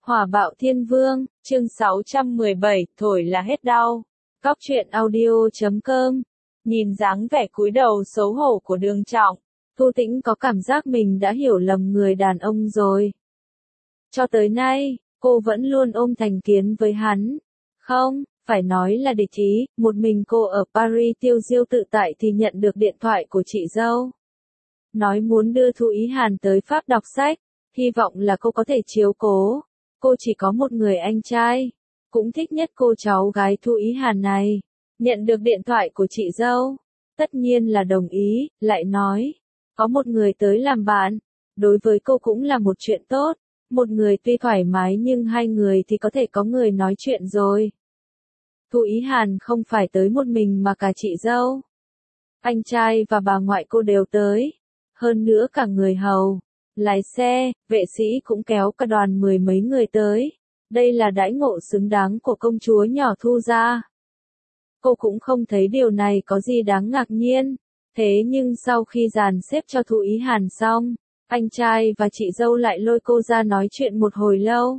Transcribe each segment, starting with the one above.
Hỏa bạo thiên vương, chương 617, thổi là hết đau. Góc truyện audio.com. Nhìn dáng vẻ cúi đầu xấu hổ của Đường Trọng, Thu Tĩnh có cảm giác mình đã hiểu lầm người đàn ông rồi. Cho tới nay, cô vẫn luôn ôm thành kiến với hắn. Không, phải nói là địch ý, một mình cô ở Paris tiêu diêu tự tại thì nhận được điện thoại của chị dâu. Nói muốn đưa Thu Ý Hàn tới Pháp đọc sách, hy vọng là cô có thể chiếu cố. Cô chỉ có một người anh trai, cũng thích nhất cô cháu gái Thu Ý Hàn này. Nhận được điện thoại của chị dâu, tất nhiên là đồng ý, lại nói, có một người tới làm bạn, đối với cô cũng là một chuyện tốt, một người tuy thoải mái nhưng hai người thì có thể có người nói chuyện rồi. Thu Ý Hàn không phải tới một mình mà cả chị dâu, anh trai và bà ngoại cô đều tới, hơn nữa cả người hầu, lái xe, vệ sĩ cũng kéo cả đoàn mười mấy người tới. Đây là đãi ngộ xứng đáng của công chúa nhỏ Thu gia. Cô cũng không thấy điều này có gì đáng ngạc nhiên. Thế nhưng sau khi dàn xếp cho Thu Ý Hàn xong, anh trai và chị dâu lại lôi cô ra nói chuyện một hồi lâu.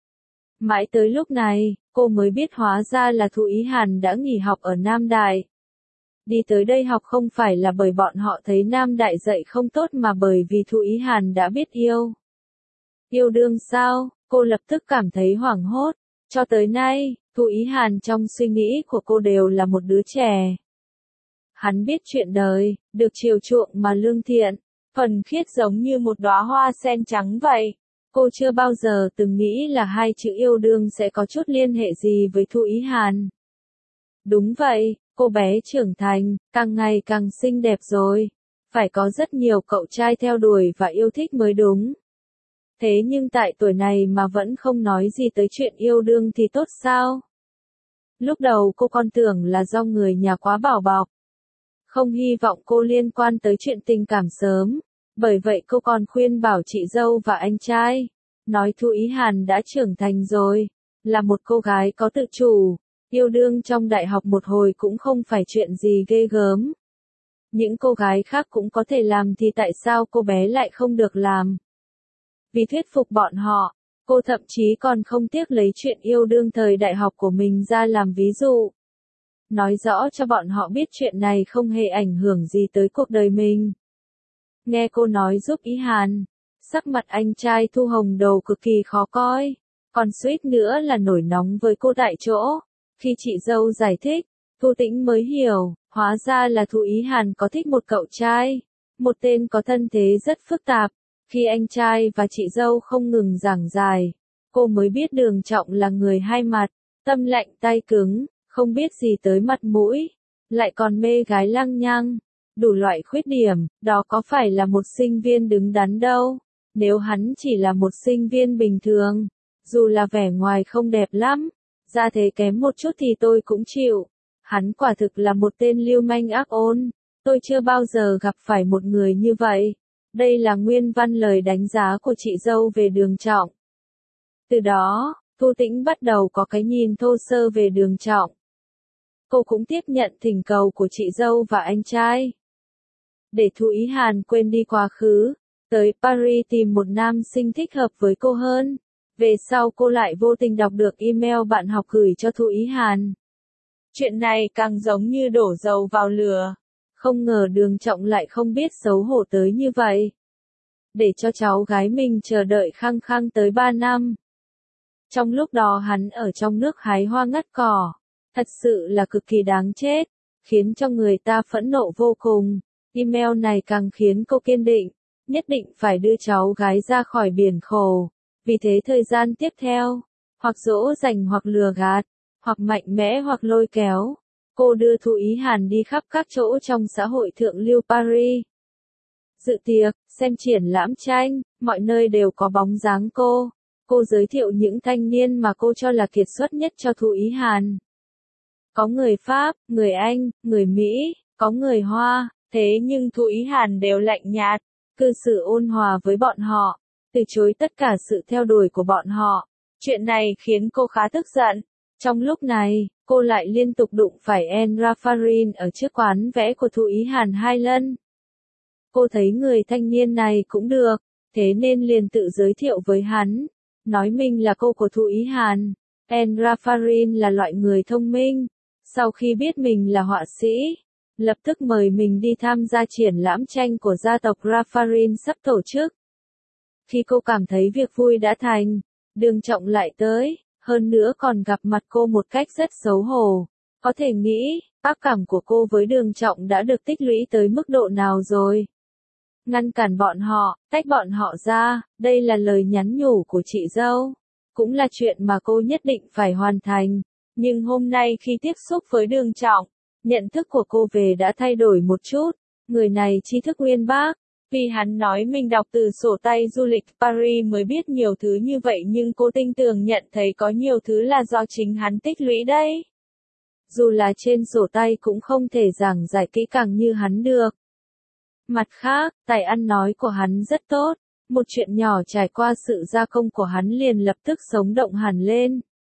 Mãi tới lúc này, cô mới biết hóa ra là Thu Ý Hàn đã nghỉ học ở Nam Đại. Đi tới đây học không phải là bởi bọn họ thấy Nam Đại dạy không tốt mà bởi vì Thu Ý Hàn đã biết yêu. Yêu đương sao? Cô lập tức cảm thấy hoảng hốt. Cho tới nay, Thu Ý Hàn trong suy nghĩ của cô đều là một đứa trẻ. Hắn biết chuyện đời, được chiều chuộng mà lương thiện, thuần khiết giống như một đóa hoa sen trắng vậy. Cô chưa bao giờ từng nghĩ là hai chữ yêu đương sẽ có chút liên hệ gì với Thu Ý Hàn. Đúng vậy, cô bé trưởng thành, càng ngày càng xinh đẹp rồi. Phải có rất nhiều cậu trai theo đuổi và yêu thích mới đúng. Thế nhưng tại tuổi này mà vẫn không nói gì tới chuyện yêu đương thì tốt sao? Lúc đầu cô còn tưởng là do người nhà quá bảo bọc. Không hy vọng cô liên quan tới chuyện tình cảm sớm. Bởi vậy cô còn khuyên bảo chị dâu và anh trai. Nói Thu Ý Hàn đã trưởng thành rồi. Là một cô gái có tự chủ. Yêu đương trong đại học một hồi cũng không phải chuyện gì ghê gớm. Những cô gái khác cũng có thể làm thì tại sao cô bé lại không được làm? Vì thuyết phục bọn họ, cô thậm chí còn không tiếc lấy chuyện yêu đương thời đại học của mình ra làm ví dụ. Nói rõ cho bọn họ biết chuyện này không hề ảnh hưởng gì tới cuộc đời mình. Nghe cô nói giúp Ý Hàn, sắc mặt anh trai Thu Hồng Đầu cực kỳ khó coi, còn suýt nữa là nổi nóng với cô tại chỗ. Khi chị dâu giải thích, Thu Tĩnh mới hiểu, hóa ra là Thu Ý Hàn có thích một cậu trai, một tên có thân thế rất phức tạp. Khi anh trai và chị dâu không ngừng giảng giải, cô mới biết Đường Trọng là người hai mặt, tâm lạnh tay cứng, không biết gì tới mặt mũi, lại còn mê gái lăng nhăng, đủ loại khuyết điểm, đó có phải là một sinh viên đứng đắn đâu. Nếu hắn chỉ là một sinh viên bình thường, dù là vẻ ngoài không đẹp lắm, ra thế kém một chút thì tôi cũng chịu. Hắn quả thực là một tên lưu manh ác ôn, tôi chưa bao giờ gặp phải một người như vậy. Đây là nguyên văn lời đánh giá của chị dâu về Đường Trọng. Từ đó, Thu Tĩnh bắt đầu có cái nhìn thô sơ về Đường Trọng. Cô cũng tiếp nhận thỉnh cầu của chị dâu và anh trai. Để Thu Ý Hàn quên đi quá khứ, tới Paris tìm một nam sinh thích hợp với cô hơn. Về sau cô lại vô tình đọc được email bạn học gửi cho Thu Ý Hàn. Chuyện này càng giống như đổ dầu vào lửa. Không ngờ Đường Trọng lại không biết xấu hổ tới như vậy. Để cho cháu gái mình chờ đợi khăng khăng tới 3 năm. Trong lúc đó hắn ở trong nước hái hoa ngắt cỏ. Thật sự là cực kỳ đáng chết. Khiến cho người ta phẫn nộ vô cùng. Email này càng khiến cô kiên định. Nhất định phải đưa cháu gái ra khỏi biển khổ. Vì thế thời gian tiếp theo, hoặc dỗ dành hoặc lừa gạt, hoặc mạnh mẽ hoặc lôi kéo. Cô đưa Thu Ý Hàn đi khắp các chỗ trong xã hội thượng lưu Paris. Dự tiệc, xem triển lãm tranh, mọi nơi đều có bóng dáng cô. Cô giới thiệu những thanh niên mà cô cho là kiệt xuất nhất cho Thu Ý Hàn. Có người Pháp, người Anh, người Mỹ, có người Hoa, thế nhưng Thu Ý Hàn đều lạnh nhạt, cư xử ôn hòa với bọn họ, từ chối tất cả sự theo đuổi của bọn họ. Chuyện này khiến cô khá tức giận. Trong lúc này, cô lại liên tục đụng phải En Raffarin ở trước quán vẽ của Thu Ý Hàn 2 lần. Cô thấy người thanh niên này cũng được, thế nên liền tự giới thiệu với hắn. nói mình là cô của Thu Ý Hàn. Rafarin là loại người thông minh. Sau khi biết mình là họa sĩ, lập tức mời mình đi tham gia triển lãm tranh của gia tộc Rafarin sắp tổ chức. Khi cô cảm thấy việc vui đã thành, Đường Trọng lại tới, hơn nữa còn gặp mặt cô một cách rất xấu hổ. Có thể nghĩ, ác cảm của cô với Đường Trọng đã được tích lũy tới mức độ nào rồi. Ngăn cản bọn họ, tách bọn họ ra, đây là lời nhắn nhủ của chị dâu. Cũng là chuyện mà cô nhất định phải hoàn thành. Nhưng hôm nay khi tiếp xúc với Đường Trọng, nhận thức của cô về đã thay đổi một chút. Người này tri thức uyên bác. Vì hắn nói mình đọc từ sổ tay du lịch Paris mới biết nhiều thứ như vậy, nhưng cô tinh tường nhận thấy có nhiều thứ là do chính hắn tích lũy đấy. Dù là trên sổ tay cũng không thể giảng giải kỹ càng như hắn được. Mặt khác, tài ăn nói của hắn rất tốt. Một chuyện nhỏ trải qua sự gia công của hắn liền lập tức sống động hẳn lên.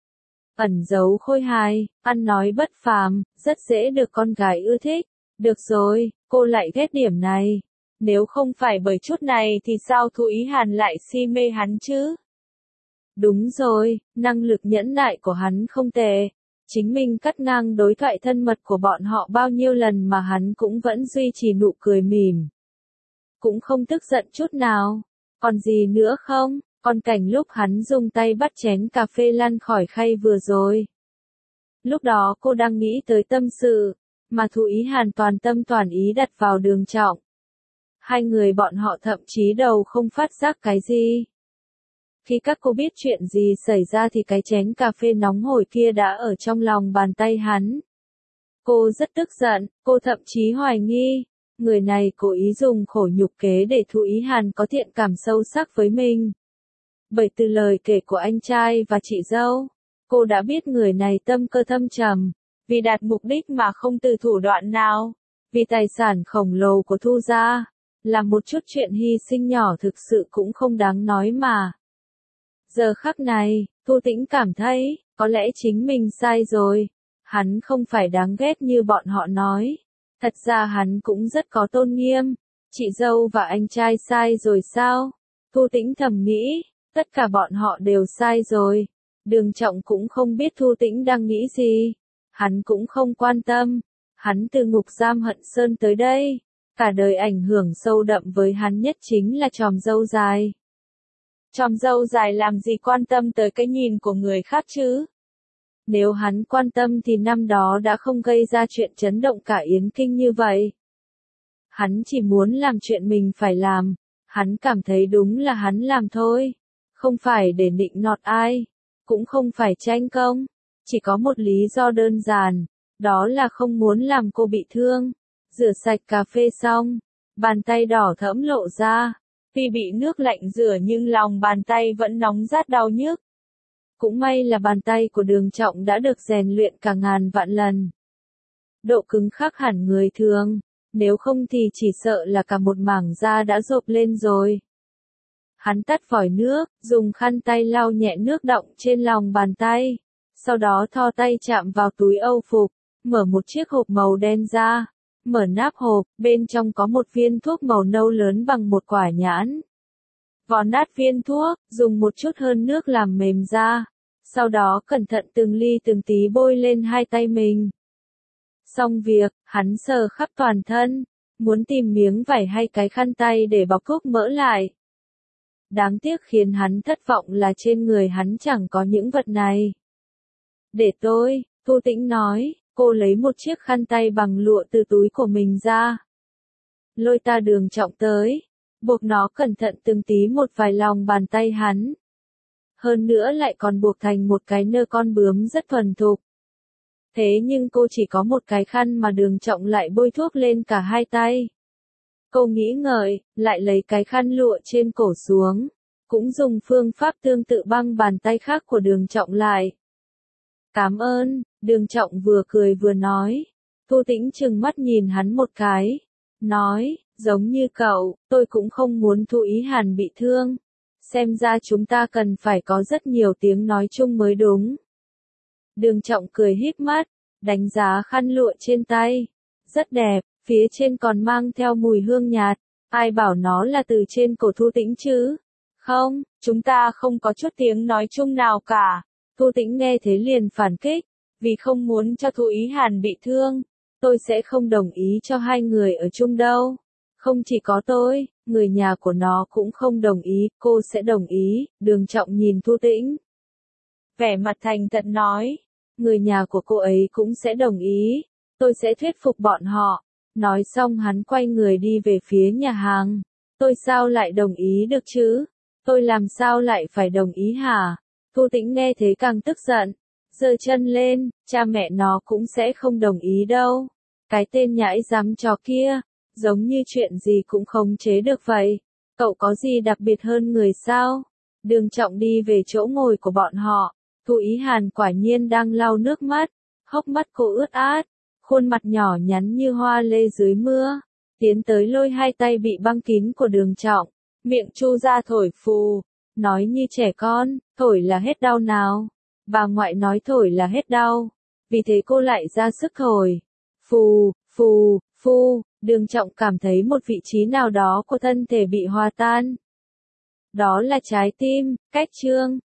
Ẩn giấu khôi hài, ăn nói bất phàm, rất dễ được con gái ưa thích. Được rồi, cô lại ghét điểm này. Nếu không phải bởi chút này thì sao Thu Ý Hàn lại si mê hắn chứ? Đúng rồi, năng lực nhẫn nại của hắn không tệ. Chính mình cắt ngang đối thoại thân mật của bọn họ bao nhiêu lần mà hắn cũng vẫn duy trì nụ cười mỉm. Cũng không tức giận chút nào. Còn gì nữa không? Còn cảnh lúc hắn dùng tay bắt chén cà phê lăn khỏi khay vừa rồi. Lúc đó cô đang nghĩ tới tâm sự, mà Thu Ý Hàn toàn tâm toàn ý đặt vào Đường Trọng. Hai người bọn họ thậm chí đầu không phát giác cái gì. Khi các cô biết chuyện gì xảy ra thì cái chén cà phê nóng hổi kia đã ở trong lòng bàn tay hắn. Cô rất tức giận, cô thậm chí hoài nghi, người này cố ý dùng khổ nhục kế để Thu Ý Hàn có thiện cảm sâu sắc với mình. Bởi từ lời kể của anh trai và chị dâu, cô đã biết người này tâm cơ thâm trầm, vì đạt mục đích mà không từ thủ đoạn nào, vì tài sản khổng lồ của Thu gia, là một chút chuyện hy sinh nhỏ thực sự cũng không đáng nói mà. Giờ khắc này, Thu Tĩnh cảm thấy, có lẽ chính mình sai rồi, hắn không phải đáng ghét như bọn họ nói. Thật ra hắn cũng rất có tôn nghiêm. Chị dâu và anh trai sai rồi sao? Thu Tĩnh thầm nghĩ, tất cả bọn họ đều sai rồi. Đường Trọng cũng không biết Thu Tĩnh đang nghĩ gì. Hắn cũng không quan tâm. Hắn từ ngục giam Hận Sơn tới đây. Cả đời ảnh hưởng sâu đậm với hắn nhất chính là chòm râu dài. Chòm râu dài làm gì quan tâm tới cái nhìn của người khác chứ? Nếu hắn quan tâm thì năm đó đã không gây ra chuyện chấn động cả Yến Kinh như vậy. Hắn chỉ muốn làm chuyện mình phải làm. Hắn cảm thấy đúng là hắn làm thôi. Không phải để nịnh nọt ai. Cũng không phải tranh công. Chỉ có một lý do đơn giản. Đó là không muốn làm cô bị thương. Rửa sạch cà phê xong. Bàn tay đỏ thẫm lộ ra. Tuy bị nước lạnh rửa nhưng lòng bàn tay vẫn nóng rát đau nhức. Cũng may là bàn tay của Đường Trọng đã được rèn luyện cả ngàn vạn lần. Độ cứng khác hẳn người thường, nếu không thì chỉ sợ là cả một mảng da đã rộp lên rồi. Hắn tắt vòi nước, dùng khăn tay lau nhẹ nước đọng trên lòng bàn tay. Sau đó thò tay chạm vào túi âu phục, mở một chiếc hộp màu đen ra. Mở nắp hộp, bên trong có một viên thuốc màu nâu lớn bằng một quả nhãn. Vò nát viên thuốc, dùng một chút hơn nước làm mềm ra. Sau đó cẩn thận từng ly từng tí bôi lên hai tay mình. Xong việc, hắn sờ khắp toàn thân, muốn tìm miếng vải hay cái khăn tay để bọc thuốc mỡ lại. Đáng tiếc khiến hắn thất vọng là trên người hắn chẳng có những vật này. Để tôi, Thu Tĩnh nói, cô lấy một chiếc khăn tay bằng lụa từ túi của mình ra. Lôi ta Đường Trọng tới, buộc nó cẩn thận từng tí một vài lòng bàn tay hắn. Hơn nữa lại còn buộc thành một cái nơ con bướm rất thuần thục. Thế nhưng cô chỉ có một cái khăn mà Đường Trọng lại bôi thuốc lên cả hai tay. Cô nghĩ ngợi, lại lấy cái khăn lụa trên cổ xuống. Cũng dùng phương pháp tương tự băng bàn tay khác của Đường Trọng lại. Cảm ơn, Đường Trọng vừa cười vừa nói. Thu Tĩnh trừng mắt nhìn hắn một cái. Nói, giống như cậu, tôi cũng không muốn Thu Ý Hàn bị thương. Xem ra chúng ta cần phải có rất nhiều tiếng nói chung mới đúng. Đường Trọng cười híp mắt, đánh giá khăn lụa trên tay. Rất đẹp, phía trên còn mang theo mùi hương nhạt. Ai bảo nó là từ trên cổ Thu Tĩnh chứ? Không, chúng ta không có chút tiếng nói chung nào cả. Thu Tĩnh nghe thế liền phản kích, vì không muốn cho Thu Ý Hàn bị thương. Tôi sẽ không đồng ý cho hai người ở chung đâu. Không chỉ có tôi, người nhà của nó cũng không đồng ý, cô sẽ đồng ý. Đường Trọng nhìn Thu Tĩnh, vẻ mặt thành thật nói, người nhà của cô ấy cũng sẽ đồng ý. Tôi sẽ thuyết phục bọn họ. Nói xong hắn quay người đi về phía nhà hàng. Tôi sao lại đồng ý được chứ? Tôi làm sao lại phải đồng ý hả? Thu Tĩnh nghe thế càng tức giận, giơ chân lên, cha mẹ nó cũng sẽ không đồng ý đâu. Cái tên nhãi dám chó kia, giống như chuyện gì cũng khống chế được vậy. Cậu có gì đặc biệt hơn người sao? Đường Trọng đi về chỗ ngồi của bọn họ. Thu Ý Hàn quả nhiên đang lau nước mắt, hốc mắt cô ướt át, khuôn mặt nhỏ nhắn như hoa lê dưới mưa. Tiến tới lôi hai tay bị băng kín của Đường Trọng, miệng chu ra thổi phù, nói như trẻ con, thổi là hết đau nào. Bà ngoại nói thổi là hết đau, vì thế cô lại ra sức thổi. Phù, phù, phù, Đường Trọng cảm thấy một vị trí nào đó của thân thể bị hòa tan. Đó là trái tim, cách chương.